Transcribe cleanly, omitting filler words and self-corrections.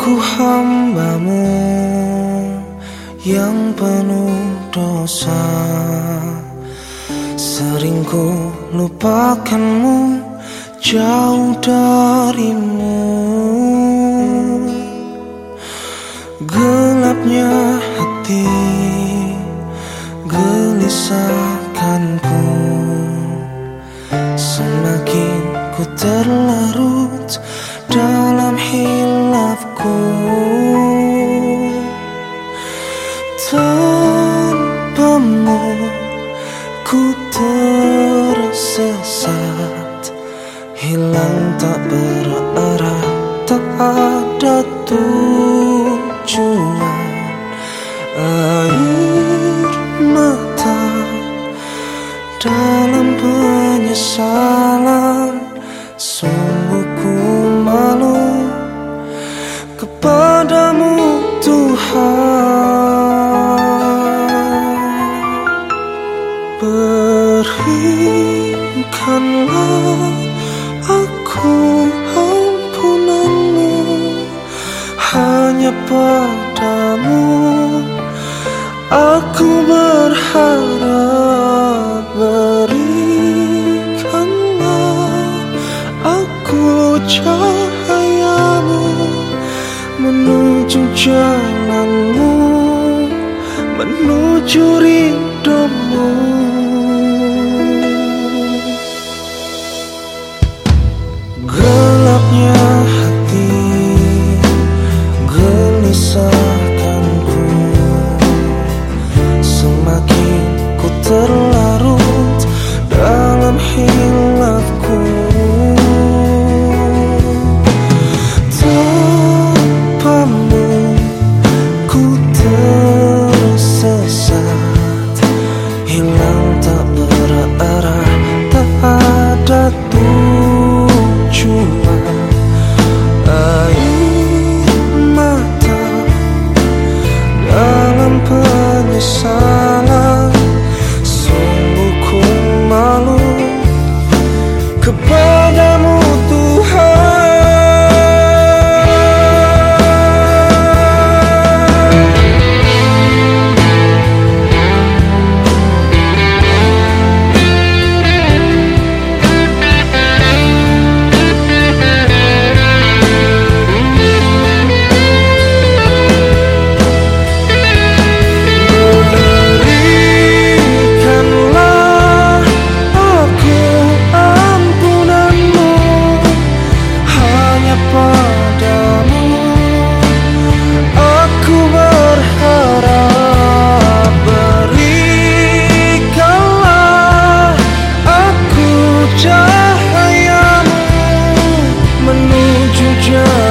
Aku hambamu yang penuh dosa, sering ku lupakanmu, jauh darimu. Gelapnya hati, gelisahkanku, semakin ku terlarut dalam hilafku. Tanpamu ku tersesat, hilang tak berarah, tak ada tujuan. Air mata dalam penyesalan, sungguh ku malu kepadamu Tuhan. Berikanlah aku ampunanmu, hanya padamu aku berharap. Berikanlah aku cahayamu, menuju jalanmu, menuju ridhomu. Gelapnya hati, gelisahkanku, semakin ku terlarut dalam hilafku. Tanpamu ku tersesat, hilang tak berarah, tak ada tujuan. Air mata dalam penyesalan, sungguh ku malu kepadamu Tuhan. Cahayamu menuju jalan